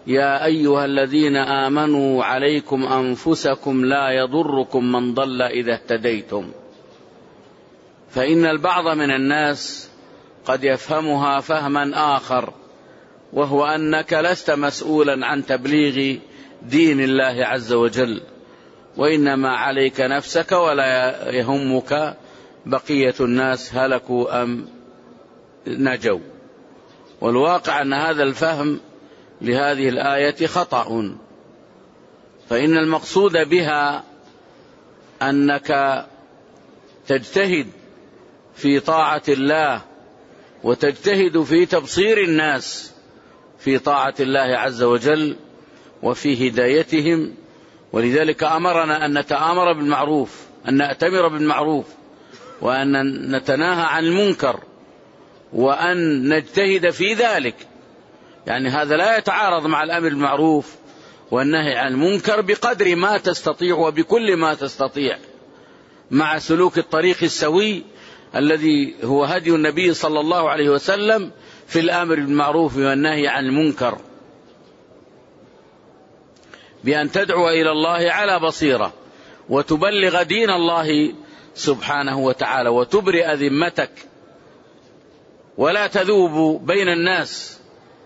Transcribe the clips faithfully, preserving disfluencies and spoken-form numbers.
يا أيها الذين آمنوا عليكم أنفسكم لا يضركم من ضل إذا اهتديتم. فإن البعض من الناس قد يفهمها فهما آخر، وهو أنك لست مسؤولا عن تبليغ دين الله عز وجل، وإنما عليك نفسك ولا يهمك بقية الناس هلكوا أم نجوا. والواقع أن هذا الفهم لهذه الآية خطأ، فإن المقصود بها أنك تجتهد في طاعة الله وتجتهد في تبصير الناس في طاعة الله عز وجل وفي هدايتهم. ولذلك أمرنا أن نتآمر بالمعروف، أن نأتمر بالمعروف، وأن نتناهى عن المنكر، وأن نجتهد في ذلك. يعني هذا لا يتعارض مع الأمر بالمعروف والنهي عن المنكر بقدر ما تستطيع وبكل ما تستطيع، مع سلوك الطريق السوي الذي هو هدي النبي صلى الله عليه وسلم في الأمر بالمعروف والنهي عن المنكر، بأن تدعو إلى الله على بصيرة وتبلغ دين الله سبحانه وتعالى وتبرئ ذمتك، ولا تذوب بين الناس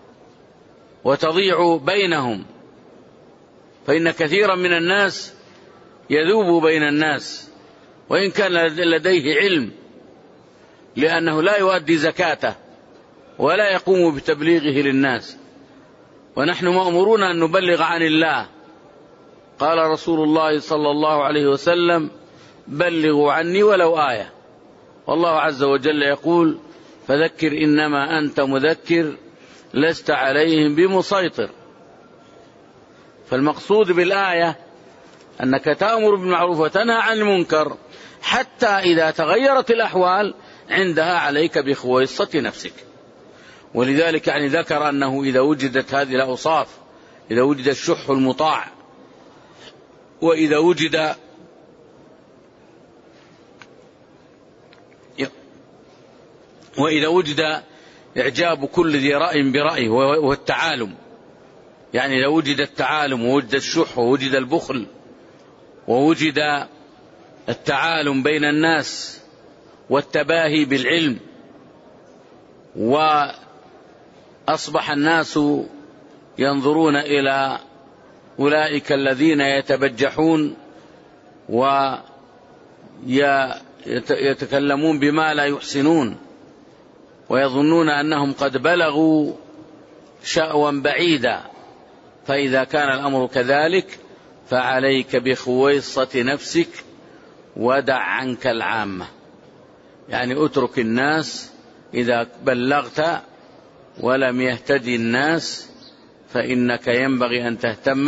وتضيع بينهم، فإن كثيرا من الناس يذوب بين الناس وإن كان لديه علم، لأنه لا يؤدي زكاته ولا يقوم بتبليغه للناس. ونحن مأمورون أن نبلغ عن الله. قال رسول الله صلى الله عليه وسلم: بلغوا عني ولو آية. والله عز وجل يقول: فذكر إنما أنت مذكر لست عليهم بمسيطر. فالمقصود بالآية أنك تأمر بالمعروف وتنهى عن المنكر، حتى إذا تغيرت الأحوال عندها عليك بخويصة نفسك. ولذلك يعني ذكر أنه إذا وجدت هذه الأوصاف، إذا وجد الشح المطاع، وإذا وجد وإذا وجد إعجاب كل ذي رأي برأيه والتعالم، يعني إذا وجد التعالم ووجد الشح ووجد البخل ووجد التعالم بين الناس والتباهي بالعلم، وأصبح الناس ينظرون إلى أولئك الذين يتبجحون ويتكلمون بما لا يحسنون ويظنون أنهم قد بلغوا شأوا بعيدا. فإذا كان الأمر كذلك فعليك بخويصة نفسك ودع عنك العامة، يعني اترك الناس إذا بلغت ولم يهتدي الناس، فإنك ينبغي أن تهتم